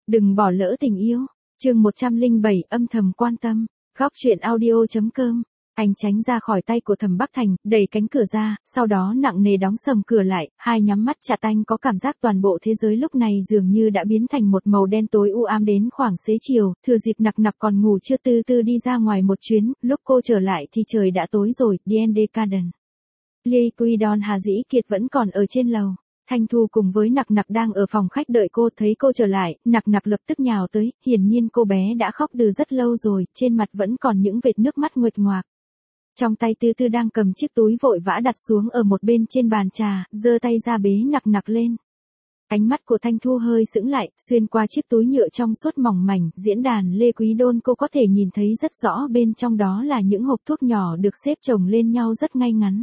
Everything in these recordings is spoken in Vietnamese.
Đừng bỏ lỡ tình yêu. Chương 107 âm thầm quan tâm. Góc truyện audio.com. Anh tránh ra khỏi tay của Thẩm Bắc Thành, đẩy cánh cửa ra, sau đó nặng nề đóng sầm cửa lại, hai nhắm mắt chặt. Anh có cảm giác toàn bộ thế giới lúc này dường như đã biến thành một màu đen tối u ám. Đến khoảng xế chiều, thừa dịp Nặc Nặc còn ngủ chưa từ từ đi ra ngoài một chuyến, lúc cô trở lại thì trời đã tối rồi. D&D Garden. Lee Quy-don Hà Dĩ Kiệt vẫn còn ở trên lầu. Thanh Thu cùng với Nặc Nặc đang ở phòng khách đợi cô. Thấy cô trở lại, Nặc Nặc lập tức nhào tới, hiển nhiên cô bé đã khóc từ rất lâu rồi, trên mặt vẫn còn những vệt nước mắt nguệch ngoạc. Trong tay Tư Tư đang cầm chiếc túi vội vã đặt xuống ở một bên trên bàn trà, giơ tay ra bế Nặc Nặc lên. Ánh mắt của Thanh Thu hơi sững lại, xuyên qua chiếc túi nhựa trong suốt mỏng mảnh, diễn đàn Lê Quý Đôn cô có thể nhìn thấy rất rõ, bên trong đó là những hộp thuốc nhỏ được xếp chồng lên nhau rất ngay ngắn.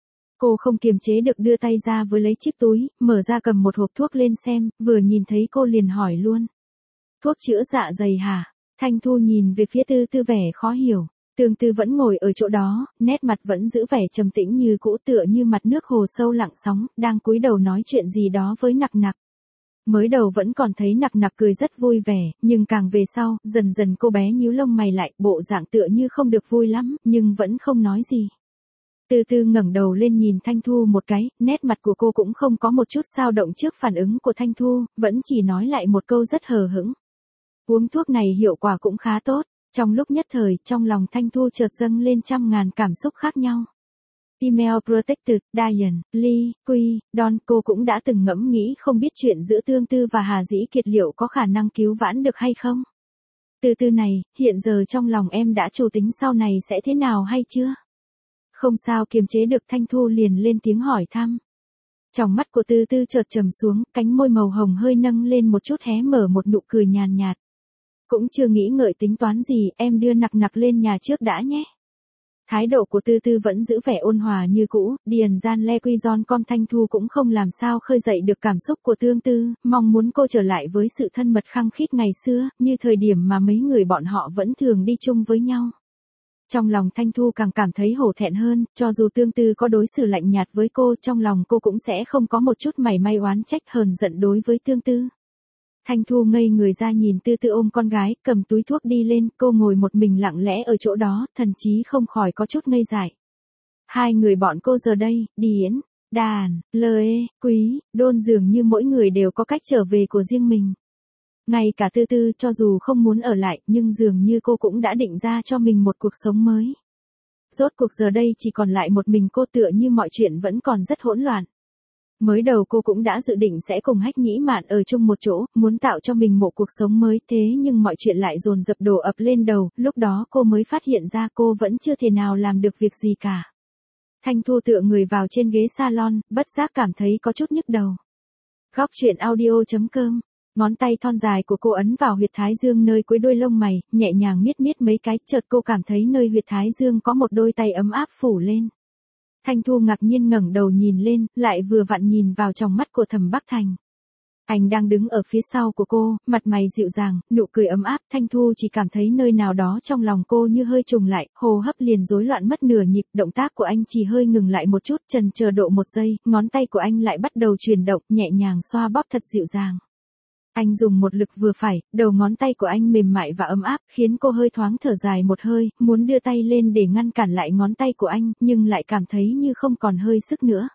Cô không kiềm chế được đưa tay ra với lấy chiếc túi, mở ra cầm một hộp thuốc lên xem, vừa nhìn thấy cô liền hỏi luôn. Thuốc chữa dạ dày hả? Thanh Thu nhìn về phía Tư Tư vẻ khó hiểu. Tương Tư vẫn ngồi ở chỗ đó, nét mặt vẫn giữ vẻ trầm tĩnh như cũ, tựa như mặt nước hồ sâu lặng sóng, đang cúi đầu nói chuyện gì đó với Nặc Nặc. Mới đầu vẫn còn thấy Nặc Nặc cười rất vui vẻ, nhưng càng về sau, dần dần cô bé nhíu lông mày lại, bộ dạng tựa như không được vui lắm, nhưng vẫn không nói gì. Tư Tư ngẩng đầu lên nhìn Thanh Thu một cái, nét mặt của cô cũng không có một chút dao động trước phản ứng của Thanh Thu, vẫn chỉ nói lại một câu rất hờ hững. Uống thuốc này hiệu quả cũng khá tốt. Trong lúc nhất thời, trong lòng Thanh Thu chợt dâng lên trăm ngàn cảm xúc khác nhau. Female Protected, Diane, Lee, Quy, Don, cô cũng đã từng ngẫm nghĩ không biết chuyện giữa Tương Tư và Hà Dĩ Kiệt liệu có khả năng cứu vãn được hay không. Từ từ này, hiện giờ trong lòng em đã chủ tính sau này sẽ thế nào hay chưa? Không sao kiềm chế được, Thanh Thu liền lên tiếng hỏi thăm. Trong mắt của Tư Tư chợt trầm xuống, cánh môi màu hồng hơi nâng lên một chút, hé mở một nụ cười nhàn nhạt. Cũng chưa nghĩ ngợi tính toán gì, em đưa Nặc Nặc lên nhà trước đã nhé. Thái độ của Tư Tư vẫn giữ vẻ ôn hòa như cũ, Điền Gian Le Quy Giòn con. Thanh Thu cũng không làm sao khơi dậy được cảm xúc của Tương Tư, mong muốn cô trở lại với sự thân mật khăng khít ngày xưa, như thời điểm mà mấy người bọn họ vẫn thường đi chung với nhau. Trong lòng Thanh Thu càng cảm thấy hổ thẹn hơn, cho dù Tương Tư có đối xử lạnh nhạt với cô, trong lòng cô cũng sẽ không có một chút mảy may oán trách hờn giận đối với Tương Tư. Thanh Thu ngây người ra nhìn Tư Tư ôm con gái, cầm túi thuốc đi lên, cô ngồi một mình lặng lẽ ở chỗ đó, thần chí không khỏi có chút ngây dại. Hai người bọn cô giờ đây, Điển, Đàn, Lê, Quý, Đôn dường như mỗi người đều có cách trở về của riêng mình. Ngay cả Tư Tư cho dù không muốn ở lại, nhưng dường như cô cũng đã định ra cho mình một cuộc sống mới. Rốt cuộc giờ đây chỉ còn lại một mình cô, tựa như mọi chuyện vẫn còn rất hỗn loạn. Mới đầu cô cũng đã dự định sẽ cùng Hách Nhĩ Mạn ở chung một chỗ, muốn tạo cho mình một cuộc sống mới, thế nhưng mọi chuyện lại dồn dập đổ ập lên đầu, lúc đó cô mới phát hiện ra cô vẫn chưa thể nào làm được việc gì cả. Thanh Thu tựa người vào trên ghế salon, bất giác cảm thấy có chút nhức đầu. Góc truyện audio.com. Ngón tay thon dài của cô ấn vào huyệt thái dương nơi cuối đuôi lông mày, nhẹ nhàng miết miết mấy cái, chợt cô cảm thấy nơi huyệt thái dương có một đôi tay ấm áp phủ lên. Thanh Thu ngạc nhiên ngẩng đầu nhìn lên, lại vừa vặn nhìn vào trong mắt của Thẩm Bắc Thành. Anh đang đứng ở phía sau của cô, mặt mày dịu dàng, nụ cười ấm áp. Thanh Thu chỉ cảm thấy nơi nào đó trong lòng cô như hơi trùng lại, hô hấp liền rối loạn mất nửa nhịp, động tác của anh chỉ hơi ngừng lại một chút, chần chờ độ một giây, ngón tay của anh lại bắt đầu chuyển động, nhẹ nhàng xoa bóp thật dịu dàng. Anh dùng một lực vừa phải, đầu ngón tay của anh mềm mại và ấm áp, khiến cô hơi thoáng thở dài một hơi, muốn đưa tay lên để ngăn cản lại ngón tay của anh, nhưng lại cảm thấy như không còn hơi sức nữa.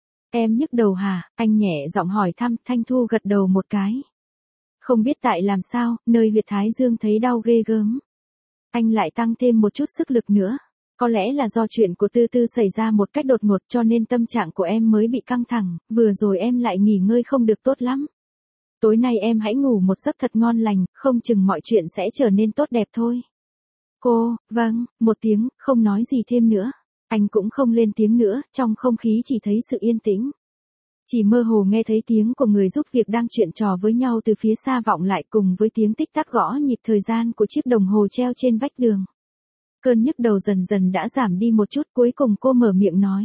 Em nhức đầu hả? Anh nhẹ giọng hỏi thăm. Thanh Thu gật đầu một cái. Không biết tại làm sao, nơi huyệt thái dương thấy đau ghê gớm. Anh lại tăng thêm một chút sức lực nữa. Có lẽ là do chuyện của Tư Tư xảy ra một cách đột ngột cho nên tâm trạng của em mới bị căng thẳng, vừa rồi em lại nghỉ ngơi không được tốt lắm. Tối nay em hãy ngủ một giấc thật ngon lành, không chừng mọi chuyện sẽ trở nên tốt đẹp thôi. Cô, vâng, một tiếng, không nói gì thêm nữa. Anh cũng không lên tiếng nữa, trong không khí chỉ thấy sự yên tĩnh. Chỉ mơ hồ nghe thấy tiếng của người giúp việc đang chuyện trò với nhau từ phía xa vọng lại, cùng với tiếng tích tắc gõ nhịp thời gian của chiếc đồng hồ treo trên vách tường. Cơn nhức đầu dần dần đã giảm đi một chút, cuối cùng cô mở miệng nói.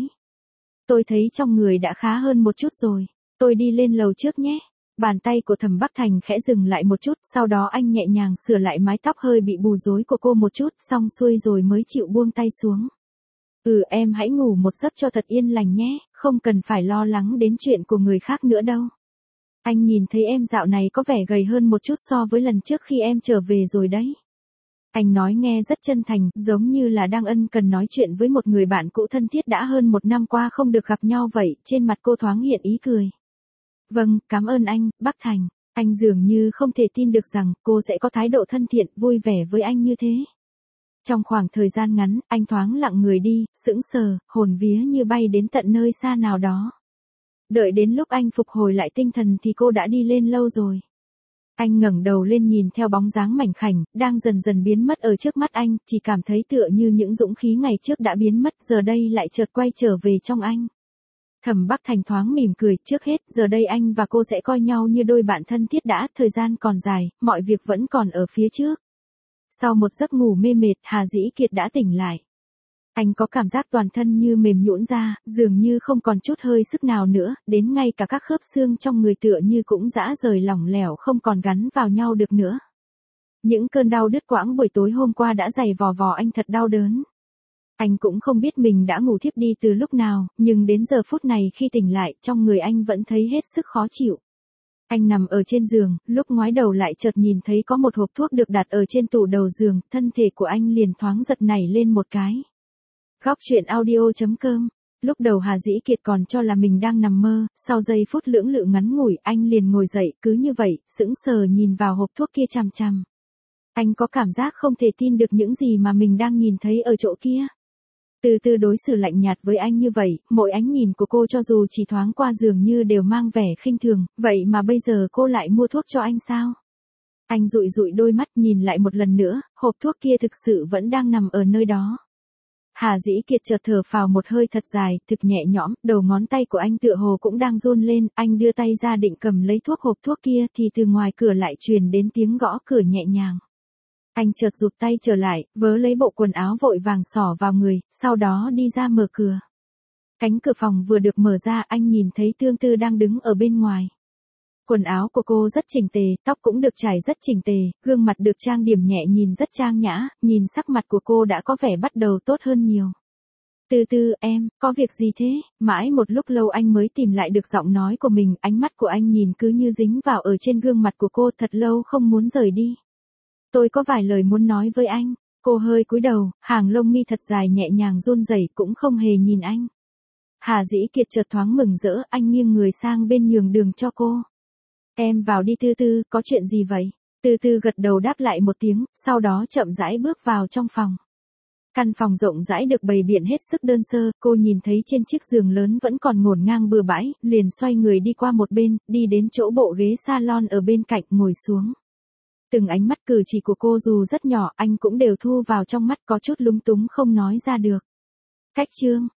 Tôi thấy trong người đã khá hơn một chút rồi, tôi đi lên lầu trước nhé. Bàn tay của Thẩm Bắc Thành khẽ dừng lại một chút, sau đó anh nhẹ nhàng sửa lại mái tóc hơi bị bù rối của cô một chút, xong xuôi rồi mới chịu buông tay xuống. Em hãy ngủ một giấc cho thật yên lành nhé, không cần phải lo lắng đến chuyện của người khác nữa đâu. Anh nhìn thấy em dạo này có vẻ gầy hơn một chút so với lần trước khi em trở về rồi đấy. Anh nói nghe rất chân thành, giống như là đang ân cần nói chuyện với một người bạn cũ thân thiết đã hơn 1 năm qua không được gặp nhau vậy, trên mặt cô thoáng hiện ý cười. Vâng, cảm ơn anh, Bắc Thành. Anh dường như không thể tin được rằng cô sẽ có thái độ thân thiện, vui vẻ với anh như thế. Trong khoảng thời gian ngắn, anh thoáng lặng người đi, sững sờ, hồn vía như bay đến tận nơi xa nào đó. Đợi đến lúc anh phục hồi lại tinh thần thì cô đã đi lên lâu rồi. Anh ngẩng đầu lên nhìn theo bóng dáng mảnh khảnh, đang dần dần biến mất ở trước mắt anh, chỉ cảm thấy tựa như những dũng khí ngày trước đã biến mất giờ đây lại chợt quay trở về trong anh. Thẩm Bắc Thành thoáng mỉm cười, trước hết, giờ đây anh và cô sẽ coi nhau như đôi bạn thân thiết đã, thời gian còn dài, mọi việc vẫn còn ở phía trước. Sau một giấc ngủ mê mệt, Hà Dĩ Kiệt đã tỉnh lại. Anh có cảm giác toàn thân như mềm nhũn ra, dường như không còn chút hơi sức nào nữa, đến ngay cả các khớp xương trong người tựa như cũng rã rời lỏng lẻo không còn gắn vào nhau được nữa. Những cơn đau đứt quãng buổi tối hôm qua đã giày vò vò anh thật đau đớn. Anh cũng không biết mình đã ngủ thiếp đi từ lúc nào, nhưng đến giờ phút này khi tỉnh lại, trong người anh vẫn thấy hết sức khó chịu. Anh nằm ở trên giường, lúc ngoái đầu lại chợt nhìn thấy có một hộp thuốc được đặt ở trên tủ đầu giường, thân thể của anh liền thoáng giật nảy lên một cái. Góc truyện audio.com. Lúc đầu Hà Dĩ Kiệt còn cho là mình đang nằm mơ, sau giây phút lưỡng lự ngắn ngủi, anh liền ngồi dậy, cứ như vậy, sững sờ nhìn vào hộp thuốc kia chằm chằm. Anh có cảm giác không thể tin được những gì mà mình đang nhìn thấy ở chỗ kia. Từ từ đối xử lạnh nhạt với anh như vậy, mỗi ánh nhìn của cô cho dù chỉ thoáng qua dường như đều mang vẻ khinh thường, vậy mà bây giờ cô lại mua thuốc cho anh sao? Anh dụi dụi đôi mắt nhìn lại một lần nữa, hộp thuốc kia thực sự vẫn đang nằm ở nơi đó. Hà Dĩ Kiệt chợt thở phào một hơi thật dài, thực nhẹ nhõm, đầu ngón tay của anh tựa hồ cũng đang run lên, anh đưa tay ra định cầm lấy hộp thuốc kia thì từ ngoài cửa lại truyền đến tiếng gõ cửa nhẹ nhàng. Anh chợt rụt tay trở lại, vớ lấy bộ quần áo vội vàng xỏ vào người, sau đó đi ra mở cửa. Cánh cửa phòng vừa được mở ra, anh nhìn thấy Tương Tư đang đứng ở bên ngoài. Quần áo của cô rất chỉnh tề, tóc cũng được chải rất chỉnh tề, gương mặt được trang điểm nhẹ nhìn rất trang nhã, nhìn sắc mặt của cô đã có vẻ bắt đầu tốt hơn nhiều. Tư Tư, em, có việc gì thế? Mãi một lúc lâu anh mới tìm lại được giọng nói của mình, ánh mắt của anh nhìn cứ như dính vào ở trên gương mặt của cô thật lâu không muốn rời đi. Tôi có vài lời muốn nói với anh. Cô hơi cúi đầu, hàng lông mi thật dài nhẹ nhàng run rẩy cũng không hề nhìn anh. Hà Dĩ Kiệt chợt thoáng mừng rỡ, anh nghiêng người sang bên nhường đường cho cô. Em vào đi Tư Tư, có chuyện gì vậy? Tư Tư gật đầu đáp lại một tiếng, sau đó chậm rãi bước vào trong phòng. Căn phòng rộng rãi được bày biện hết sức đơn sơ, cô nhìn thấy trên chiếc giường lớn vẫn còn ngổn ngang bừa bãi, liền xoay người đi qua một bên, đi đến chỗ bộ ghế salon ở bên cạnh ngồi xuống. Từng ánh mắt cử chỉ của cô dù rất nhỏ, anh cũng đều thu vào trong mắt có chút lúng túng không nói ra được. Cách chương.